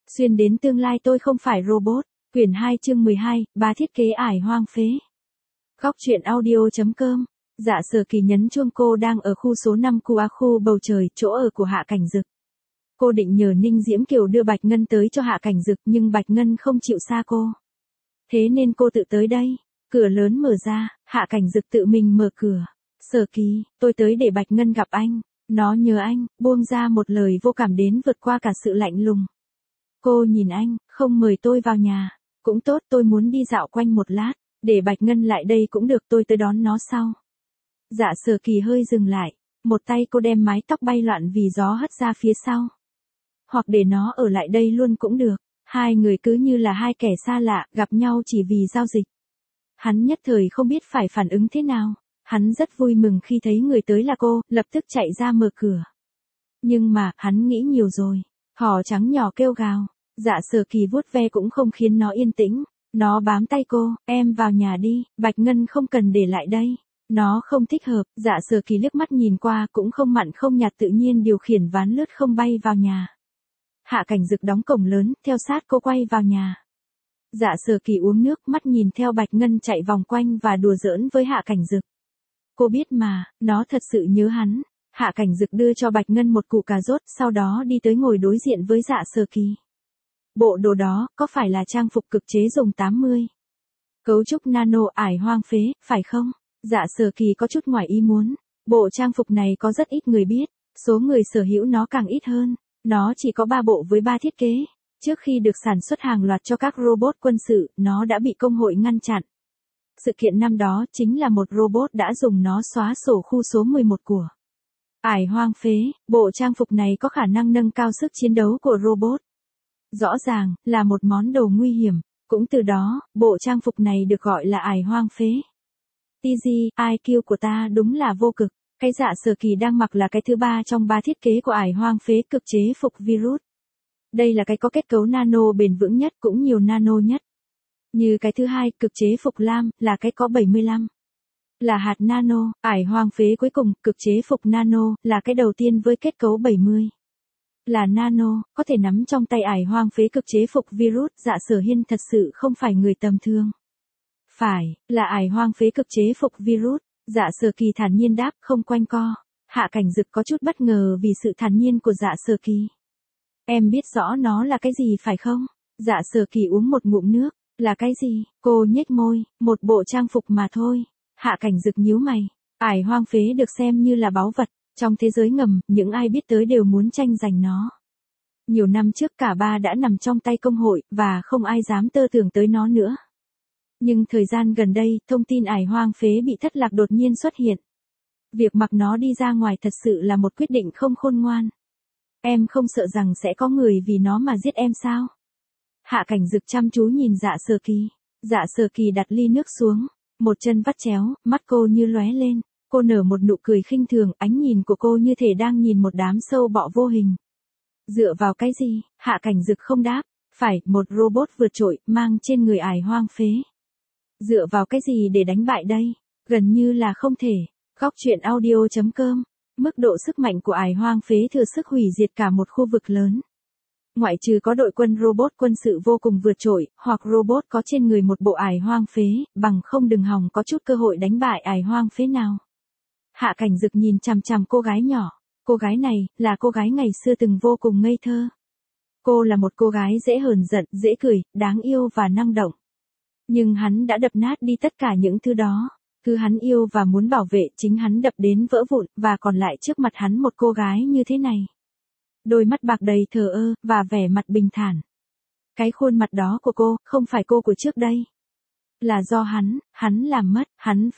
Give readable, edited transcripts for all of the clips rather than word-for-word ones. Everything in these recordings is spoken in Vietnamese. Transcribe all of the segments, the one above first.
Xuyên đến tương lai tôi không phải robot. Quyển 2 chương 12, ba thiết kế ải hoang phế. Góc truyện audio.com. Dạ Sở Kỳ nhấn chuông, cô đang ở khu số 5 khu bầu trời, chỗ ở của Hạ Cảnh Dực. Cô định nhờ Ninh Diễm Kiều đưa Bạch Ngân tới cho Hạ Cảnh Dực, nhưng Bạch Ngân không chịu xa cô. Thế nên cô tự tới đây. Cửa lớn mở ra, Hạ Cảnh Dực tự mình mở cửa. Sở Kỳ, tôi tới để Bạch Ngân gặp anh. Nó nhớ anh, buông ra một lời vô cảm đến vượt qua cả sự lạnh lùng. Cô nhìn anh, không mời tôi vào nhà. Cũng tốt, tôi muốn đi dạo quanh một lát. Để Bạch Ngân lại đây cũng được, tôi tới đón nó sau. Dạ Sở Kỳ hơi dừng lại. Một tay cô đem mái tóc bay loạn vì gió hất ra phía sau. Hoặc để nó ở lại đây luôn cũng được. Hai người cứ như là hai kẻ xa lạ, gặp nhau chỉ vì giao dịch. Hắn nhất thời không biết phải phản ứng thế nào. Hắn rất vui mừng khi thấy người tới là cô, lập tức chạy ra mở cửa. Nhưng mà, hắn nghĩ nhiều rồi. Thỏ trắng nhỏ kêu gào. Dạ Sở Kỳ vuốt ve cũng không khiến nó yên tĩnh. Nó bám tay cô, em vào nhà đi, Bạch Ngân không cần để lại đây. Nó không thích hợp. Dạ Sở Kỳ liếc mắt nhìn qua, cũng không mặn không nhạt, tự nhiên điều khiển ván lướt không bay vào nhà. Hạ Cảnh Dực đóng cổng lớn, theo sát cô quay vào nhà. Dạ Sở Kỳ uống nước, mắt nhìn theo Bạch Ngân chạy vòng quanh và đùa giỡn với Hạ Cảnh Dực. Cô biết mà, nó thật sự nhớ hắn. Hạ Cảnh Dực đưa cho Bạch Ngân một củ cà rốt, sau đó đi tới ngồi đối diện với Dạ Sở Kỳ. Bộ đồ đó, có phải là trang phục cực chế dùng 80? Cấu trúc nano ải hoang phế, phải không? Dạ Sở Kỳ có chút ngoài ý muốn. Bộ trang phục này có rất ít người biết, số người sở hữu nó càng ít hơn. Nó chỉ có 3 bộ với 3 thiết kế. Trước khi được sản xuất hàng loạt cho các robot quân sự, nó đã bị công hội ngăn chặn. Sự kiện năm đó chính là một robot đã dùng nó xóa sổ khu số 11 của ải hoang phế. Bộ trang phục này có khả năng nâng cao sức chiến đấu của robot. Rõ ràng, là một món đồ nguy hiểm. Cũng từ đó, bộ trang phục này được gọi là ải hoang phế. TG, IQ của ta đúng là vô cực. Cái Dạ Sở Kỳ đang mặc là cái thứ 3 trong 3 thiết kế của ải hoang phế cực chế phục virus. Đây là cái có kết cấu nano bền vững nhất, cũng nhiều nano nhất. Như cái thứ 2, cực chế phục lam, là cái có 75. Là hạt nano. Ải hoang phế cuối cùng, cực chế phục nano, là cái đầu tiên với kết cấu 70. Là nano, có thể nắm trong tay ải hoang phế cực chế phục virus. Dạ Sở Hiên thật sự không phải người tầm thường. Phải, là ải hoang phế cực chế phục virus. Dạ Sở Kỳ thản nhiên đáp, không quanh co. Hạ Cảnh Dực có chút bất ngờ vì sự thản nhiên của Dạ Sở Kỳ. Em biết rõ nó là cái gì phải không? Dạ Sở Kỳ uống một ngụm nước. Là cái gì? Cô nhếch môi, một bộ trang phục mà thôi. Hạ Cảnh Dực nhíu mày. Ải hoang phế được xem như là báu vật. Trong thế giới ngầm, những ai biết tới đều muốn tranh giành nó. Nhiều năm trước cả ba đã nằm trong tay công hội, và không ai dám tơ tưởng tới nó nữa. Nhưng thời gian gần đây, thông tin ải hoang phế bị thất lạc đột nhiên xuất hiện. Việc mặc nó đi ra ngoài thật sự là một quyết định không khôn ngoan. Em không sợ rằng sẽ có người vì nó mà giết em sao? Hạ Cảnh Dực chăm chú nhìn Dạ Sở Kỳ. Dạ Sở Kỳ đặt ly nước xuống, một chân vắt chéo, mắt cô như lóe lên. Cô nở một nụ cười khinh thường, ánh nhìn của cô như thể đang nhìn một đám sâu bọ vô hình. Dựa vào cái gì? Hạ Cảnh Dực không đáp. Phải, một robot vượt trội, mang trên người ải hoang phế. Dựa vào cái gì để đánh bại đây? Gần như là không thể. Góc truyện audio.com. Mức độ sức mạnh của ải hoang phế thừa sức hủy diệt cả một khu vực lớn. Ngoại trừ có đội quân robot quân sự vô cùng vượt trội, hoặc robot có trên người một bộ ải hoang phế, bằng không đừng hòng có chút cơ hội đánh bại ải hoang phế nào. Hạ Cảnh Dực nhìn chằm chằm cô gái nhỏ. Cô gái này, là cô gái ngày xưa từng vô cùng ngây thơ. Cô là một cô gái dễ hờn giận, dễ cười, đáng yêu và năng động. Nhưng hắn đã đập nát đi tất cả những thứ đó. Thứ hắn yêu và muốn bảo vệ chính hắn đập đến vỡ vụn, và còn lại trước mặt hắn một cô gái như thế này. Đôi mắt bạc đầy thờ ơ, và vẻ mặt bình thản. Cái khuôn mặt đó của cô, không phải cô của trước đây. Là do hắn làm mất, hắn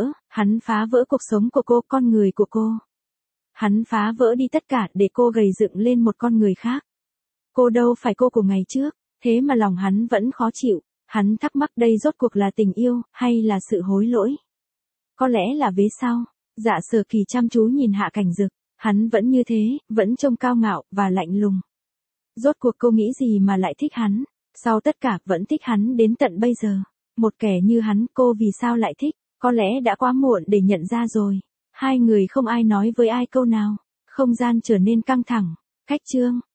phá vỡ cuộc sống của cô, con người của cô. Hắn phá vỡ đi tất cả để cô gầy dựng lên một con người khác. Cô đâu phải cô của ngày trước, thế mà lòng hắn vẫn khó chịu. Hắn thắc mắc đây rốt cuộc là tình yêu, hay là sự hối lỗi? Có lẽ là vế sau. Dạ Sở Kỳ chăm chú nhìn Hạ Cảnh Dực. Hắn vẫn như thế, vẫn trông cao ngạo, và lạnh lùng. Rốt cuộc cô nghĩ gì mà lại thích hắn? Sau tất cả, vẫn thích hắn đến tận bây giờ. Một kẻ như hắn, cô vì sao lại thích? Có lẽ đã quá muộn để nhận ra rồi. Hai người không ai nói với ai câu nào. Không gian trở nên căng thẳng. Khách trương.